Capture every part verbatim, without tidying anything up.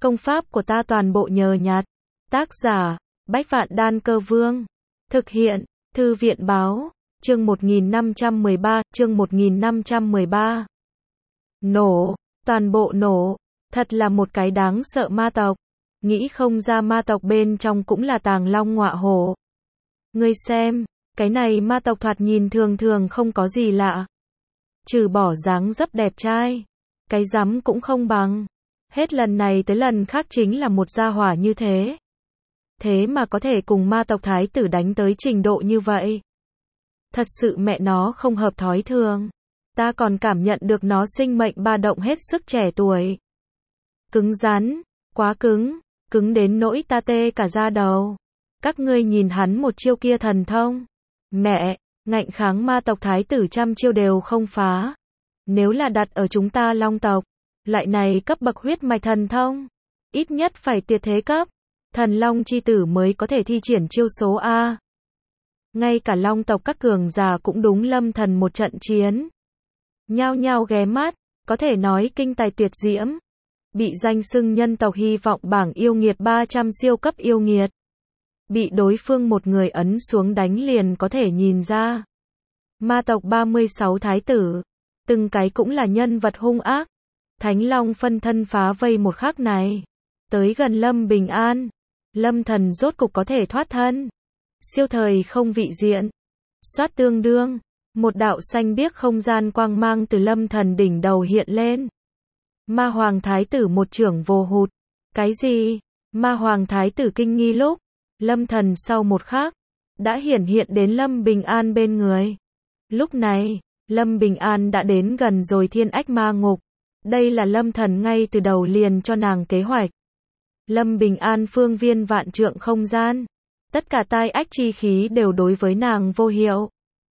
Công pháp của ta toàn bộ nhờ nhặt. Tác giả, Bách Vạn Đan Cơ Vương. Thực hiện, Thư viện Báo. Chương một nghìn năm trăm mười ba, chương một nghìn năm trăm mười ba. Nổ, toàn bộ nổ. Thật là một cái đáng sợ ma tộc. Nghĩ không ra ma tộc bên trong cũng là tàng long ngọa hổ. Ngươi xem, cái này ma tộc thoạt nhìn thường thường không có gì lạ. Trừ bỏ dáng dấp đẹp trai, cái rắm cũng không bằng. Hết lần này tới lần khác chính là một gia hỏa như thế. Thế mà có thể cùng ma tộc thái tử đánh tới trình độ như vậy. Thật sự mẹ nó không hợp thói thường. Ta còn cảm nhận được nó sinh mệnh ba động hết sức trẻ tuổi. Cứng rắn, quá cứng, cứng đến nỗi ta tê cả da đầu. Các ngươi nhìn hắn một chiêu kia thần thông. Mẹ, ngạnh kháng ma tộc thái tử trăm chiêu đều không phá. Nếu là đặt ở chúng ta long tộc, loại này cấp bậc huyết mạch thần thông, ít nhất phải tuyệt thế cấp. Thần long chi tử mới có thể thi triển chiêu số A. Ngay cả long tộc các cường giả cũng đúng Lâm Thần một trận chiến. Nhao nhao ghé mắt, có thể nói kinh tài tuyệt diễm. Bị danh xưng nhân tộc hy vọng bảng yêu nghiệt ba trăm siêu cấp yêu nghiệt. Bị đối phương một người ấn xuống đánh liền có thể nhìn ra. Ma tộc ba mươi sáu thái tử, từng cái cũng là nhân vật hung ác. Thánh Long phân thân phá vây một khắc này, tới gần Lâm Bình An, Lâm Thần rốt cục có thể thoát thân. Siêu thời không vị diện, xoát tương đương, một đạo xanh biếc không gian quang mang từ Lâm Thần đỉnh đầu hiện lên. Ma Hoàng thái tử một chưởng vô hụt. Cái gì? Ma Hoàng thái tử kinh nghi lúc, Lâm Thần sau một khắc đã hiển hiện đến Lâm Bình An bên người. Lúc này, Lâm Bình An đã đến gần rồi thiên ách ma ngục. Đây là Lâm Thần ngay từ đầu liền cho nàng kế hoạch. Lâm Bình An phương viên vạn trượng không gian, tất cả tai ách chi khí đều đối với nàng vô hiệu.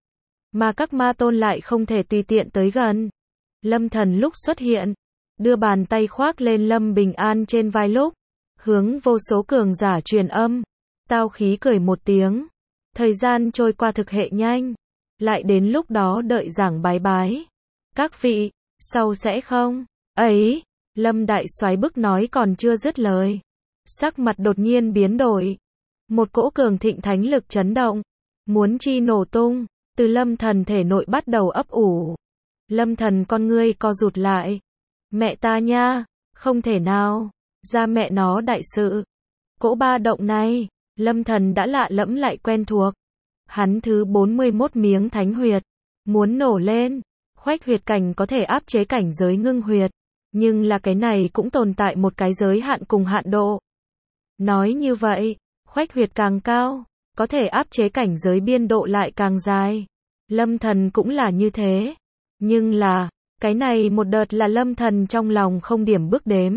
Mà các ma tôn lại không thể tùy tiện tới gần. Lâm Thần lúc xuất hiện, đưa bàn tay khoác lên Lâm Bình An trên vai lúc, hướng vô số cường giả truyền âm. Tao khí cười một tiếng. Thời gian trôi qua thực hệ nhanh. Lại đến lúc đó đợi giảng bái bái. Các vị, sau sẽ không? Ấy, Lâm Đại Soái bức nói còn chưa dứt lời. Sắc mặt đột nhiên biến đổi. Một cỗ cường thịnh thánh lực chấn động. Muốn chi nổ tung, từ Lâm Thần thể nội bắt đầu ấp ủ. Lâm Thần con ngươi co rụt lại. Mẹ ta nha, không thể nào, ra mẹ nó đại sự. Cỗ ba động này, Lâm Thần đã lạ lẫm lại quen thuộc. Hắn thứ bốn mươi mốt miếng thánh huyệt, muốn nổ lên. Khoách huyệt cảnh có thể áp chế cảnh giới ngưng huyệt, nhưng là cái này cũng tồn tại một cái giới hạn cùng hạn độ. Nói như vậy, khoách huyệt càng cao, có thể áp chế cảnh giới biên độ lại càng dài. Lâm Thần cũng là như thế. Nhưng là, cái này một đợt là Lâm Thần trong lòng không điểm bước đếm.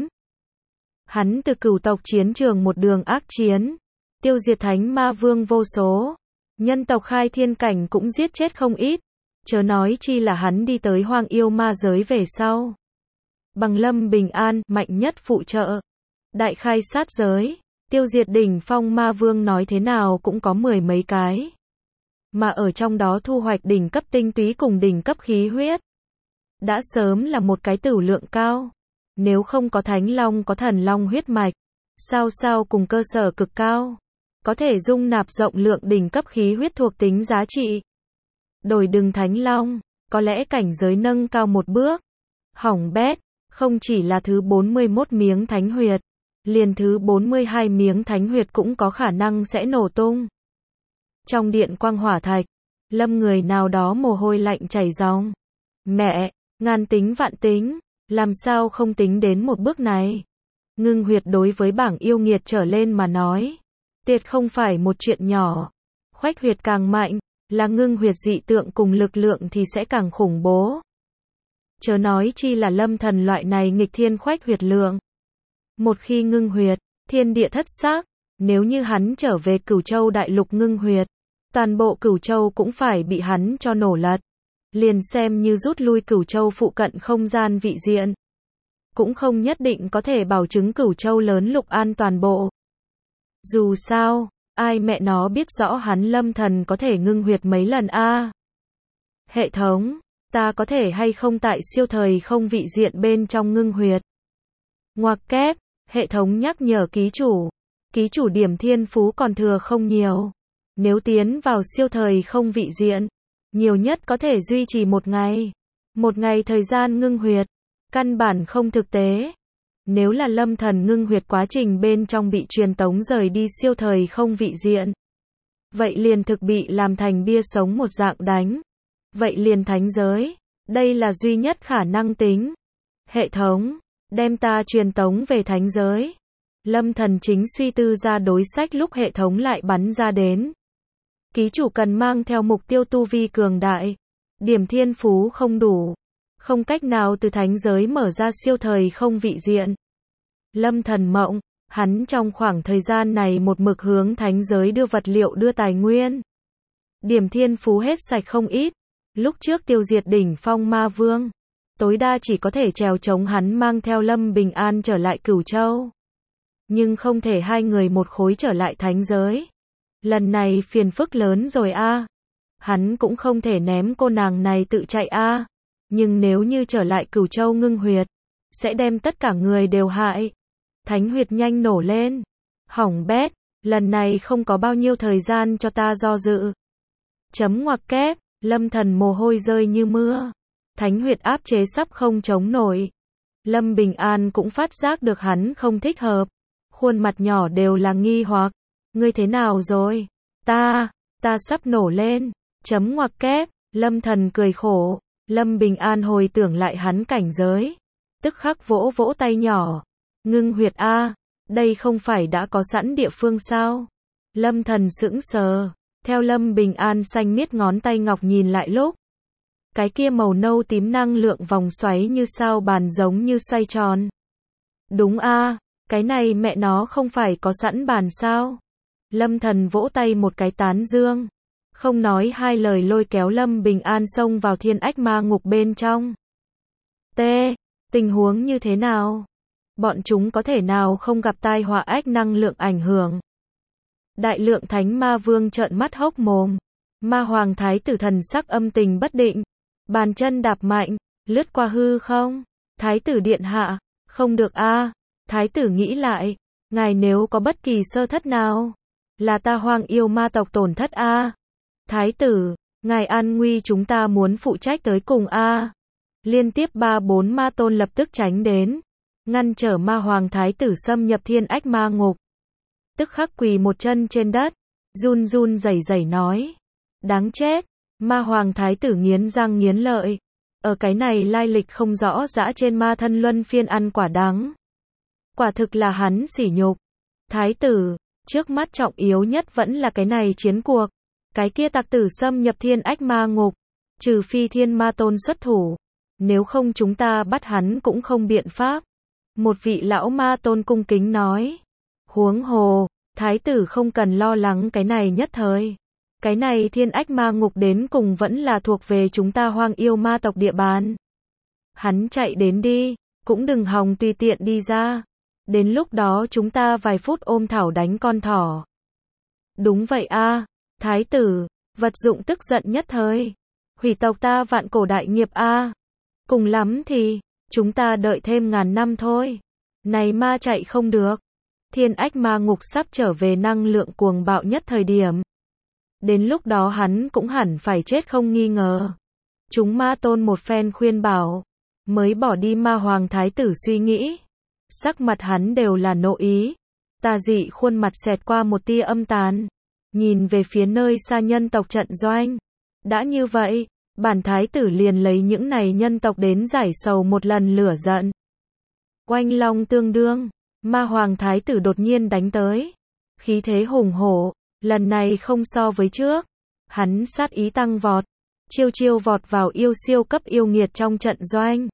Hắn từ cửu tộc chiến trường một đường ác chiến, tiêu diệt thánh ma vương vô số, nhân tộc khai thiên cảnh cũng giết chết không ít, chớ nói chi là hắn đi tới hoang yêu ma giới về sau. Bằng Lâm Bình An, mạnh nhất phụ trợ, đại khai sát giới, tiêu diệt đỉnh phong ma vương nói thế nào cũng có mười mấy cái. Mà ở trong đó thu hoạch đỉnh cấp tinh túy cùng đỉnh cấp khí huyết. Đã sớm là một cái tửu lượng cao. Nếu không có Thánh Long có thần long huyết mạch, sao sao cùng cơ sở cực cao, có thể dung nạp rộng lượng đỉnh cấp khí huyết thuộc tính giá trị. Đổi đừng Thánh Long, có lẽ cảnh giới nâng cao một bước. Hỏng bét, không chỉ là thứ bốn mươi mốt miếng thánh huyệt, liền thứ bốn mươi hai miếng thánh huyệt cũng có khả năng sẽ nổ tung. Trong điện quang hỏa thạch, Lâm người nào đó mồ hôi lạnh chảy ròng. Mẹ, ngàn tính vạn tính, làm sao không tính đến một bước này. Ngưng huyệt đối với bảng yêu nghiệt trở lên mà nói, tuyệt không phải một chuyện nhỏ. Khoách huyệt càng mạnh, là ngưng huyệt dị tượng cùng lực lượng thì sẽ càng khủng bố. Chớ nói chi là Lâm Thần loại này nghịch thiên khoách huyệt lượng. Một khi ngưng huyệt, thiên địa thất xác, nếu như hắn trở về Cửu Châu đại lục ngưng huyệt, toàn bộ Cửu Châu cũng phải bị hắn cho nổ lật. Liền xem như rút lui Cửu Châu phụ cận không gian vị diện, cũng không nhất định có thể bảo chứng Cửu Châu lớn lục an toàn bộ. Dù sao, ai mẹ nó biết rõ hắn Lâm Thần có thể ngưng huyệt mấy lần a? Hệ thống, ta có thể hay không tại siêu thời không vị diện bên trong ngưng huyệt? Ngoặc kép, Hệ thống nhắc nhở ký chủ. Ký chủ điểm thiên phú còn thừa không nhiều. Nếu tiến vào siêu thời không vị diện, nhiều nhất có thể duy trì một ngày. Một ngày thời gian ngưng huyệt. Căn bản không thực tế. Nếu là Lâm Thần ngưng huyệt quá trình bên trong bị truyền tống rời đi siêu thời không vị diện, vậy liền thực bị làm thành bia sống một dạng đánh. Vậy liền thánh giới. Đây là duy nhất khả năng tính. Hệ thống, đem ta truyền tống về thánh giới. Lâm Thần chính suy tư ra đối sách lúc hệ thống lại bắn ra đến. Ký chủ cần mang theo mục tiêu tu vi cường đại. Điểm thiên phú không đủ. Không cách nào từ thánh giới mở ra siêu thời không vị diện. Lâm Thần mộng, hắn trong khoảng thời gian này một mực hướng thánh giới đưa vật liệu đưa tài nguyên. Điểm thiên phú hết sạch không ít. Lúc trước tiêu diệt đỉnh phong ma vương, tối đa chỉ có thể trèo chống hắn mang theo Lâm Bình An trở lại Cửu Châu. Nhưng không thể hai người một khối trở lại thánh giới. Lần này phiền phức lớn rồi a. Hắn cũng không thể ném cô nàng này tự chạy a. Nhưng nếu như trở lại Cửu Châu ngưng huyệt, sẽ đem tất cả người đều hại. Thánh huyệt nhanh nổ lên. Hỏng bét, lần này không có bao nhiêu thời gian cho ta do dự. Chấm ngoặc kép, Lâm Thần mồ hôi rơi như mưa. Thánh huyệt áp chế sắp không chống nổi. Lâm Bình An cũng phát giác được hắn không thích hợp. Khuôn mặt nhỏ đều là nghi hoặc. Ngươi thế nào rồi? Ta, ta sắp nổ lên. Chấm ngoặc kép, Lâm Thần cười khổ. Lâm Bình An hồi tưởng lại hắn cảnh giới. Tức khắc vỗ vỗ tay nhỏ. Ngưng huyệt a, đây không phải đã có sẵn địa phương sao? Lâm Thần sững sờ. Theo Lâm Bình An xanh miết ngón tay ngọc nhìn lại lúc. Cái kia màu nâu tím năng lượng vòng xoáy như sao bàn giống như xoay tròn. Đúng a, cái này mẹ nó không phải có sẵn bàn sao? Lâm Thần vỗ tay một cái tán dương. Không nói hai lời lôi kéo Lâm Bình An xông vào thiên ách ma ngục bên trong. T. Tình huống như thế nào? Bọn chúng có thể nào không gặp tai họa ách năng lượng ảnh hưởng? Đại lượng thánh ma vương trợn mắt hốc mồm. Ma hoàng thái tử thần sắc âm tình bất định. Bàn chân đạp mạnh, lướt qua hư không? Thái tử điện hạ, không được a. Thái tử nghĩ lại, ngài nếu có bất kỳ sơ thất nào, là ta Hoang Yêu ma tộc tổn thất a. Thái tử, ngài an nguy chúng ta muốn phụ trách tới cùng a. Liên tiếp ba bốn ma tôn lập tức tránh đến, ngăn trở ma hoàng thái tử xâm nhập thiên ách ma ngục. Tức khắc quỳ một chân trên đất, run run rẩy rẩy nói, đáng chết. Ma hoàng thái tử nghiến răng nghiến lợi. Ở cái này lai lịch không rõ dã trên ma thân luân phiên ăn quả đắng. Quả thực là hắn sỉ nhục. Thái tử, trước mắt trọng yếu nhất vẫn là cái này chiến cuộc. Cái kia tặc tử xâm nhập thiên ách ma ngục. Trừ phi thiên ma tôn xuất thủ. Nếu không chúng ta bắt hắn cũng không biện pháp. Một vị lão ma tôn cung kính nói. Huống hồ, thái tử không cần lo lắng cái này nhất thời. Cái này thiên ách ma ngục đến cùng vẫn là thuộc về chúng ta Hoang Yêu ma tộc địa bàn. Hắn chạy đến đi, cũng đừng hòng tùy tiện đi ra. Đến lúc đó chúng ta vài phút ôm thảo đánh con thỏ. Đúng vậy a, thái tử, vật dụng tức giận nhất thời. Hủy tộc ta vạn cổ đại nghiệp a. Cùng lắm thì, chúng ta đợi thêm ngàn năm thôi. Này ma chạy không được. Thiên ách ma ngục sắp trở về năng lượng cuồng bạo nhất thời điểm. Đến lúc đó hắn cũng hẳn phải chết không nghi ngờ. Chúng ma tôn một phen khuyên bảo, mới bỏ đi ma hoàng thái tử suy nghĩ. Sắc mặt hắn đều là nộ ý. Tà dị khuôn mặt xẹt qua một tia âm tàn. Nhìn về phía nơi xa nhân tộc trận doanh. Đã như vậy, bản thái tử liền lấy những này nhân tộc đến giải sầu một lần lửa giận. Oanh long tương đương, ma hoàng thái tử đột nhiên đánh tới. Khí thế hùng hổ. Lần này không so với trước. Hắn sát ý tăng vọt. Chiêu chiêu vọt vào yêu siêu cấp yêu nghiệt trong trận doanh.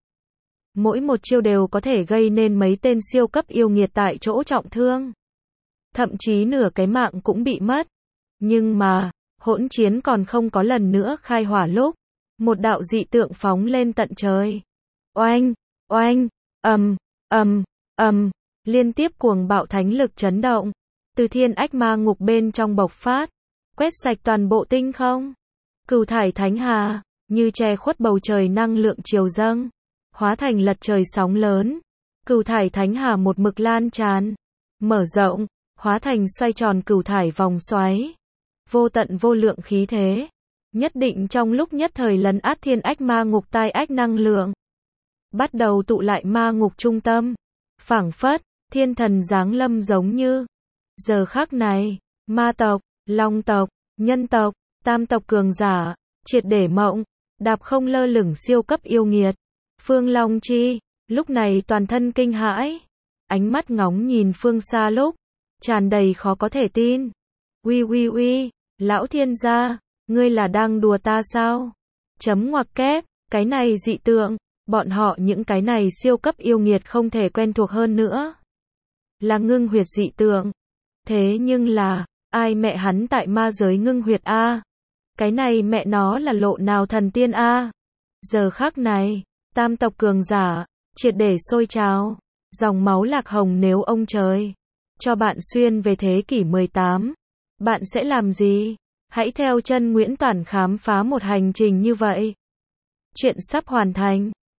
Mỗi một chiêu đều có thể gây nên mấy tên siêu cấp yêu nghiệt tại chỗ trọng thương. Thậm chí nửa cái mạng cũng bị mất. Nhưng mà, hỗn chiến còn không có lần nữa khai hỏa lúc. Một đạo dị tượng phóng lên tận trời. Oanh, oanh, ầm, ầm, ầm. Liên tiếp cuồng bạo thánh lực chấn động. Từ thiên ách ma ngục bên trong bộc phát, quét sạch toàn bộ tinh không. Cửu thải thánh hà, như che khuất bầu trời năng lượng triều dâng, hóa thành lật trời sóng lớn. Cửu thải thánh hà một mực lan tràn, mở rộng, hóa thành xoay tròn cửu thải vòng xoáy. Vô tận vô lượng khí thế, nhất định trong lúc nhất thời lấn át thiên ách ma ngục tai ách năng lượng. Bắt đầu tụ lại ma ngục trung tâm, phảng phất, thiên thần giáng lâm giống như. Giờ khắc này, ma tộc, long tộc, nhân tộc, tam tộc cường giả, triệt để mộng, đạp không lơ lửng siêu cấp yêu nghiệt. Phương Long Chi, lúc này toàn thân kinh hãi, ánh mắt ngóng nhìn phương xa lúc, tràn đầy khó có thể tin. Uy uy uy, lão thiên gia, ngươi là đang đùa ta sao? Chấm ngoặc kép, cái này dị tượng, bọn họ những cái này siêu cấp yêu nghiệt không thể quen thuộc hơn nữa. Là ngưng huyệt dị tượng. Thế nhưng là, ai mẹ hắn tại ma giới ngưng huyệt a? Cái này mẹ nó là lộ nào thần tiên a? Giờ khắc này, tam tộc cường giả, triệt để sôi trào, dòng máu lạc hồng nếu ông trời cho bạn xuyên về thế kỷ mười tám, bạn sẽ làm gì? Hãy theo chân Nguyễn Toản khám phá một hành trình như vậy. Chuyện sắp hoàn thành.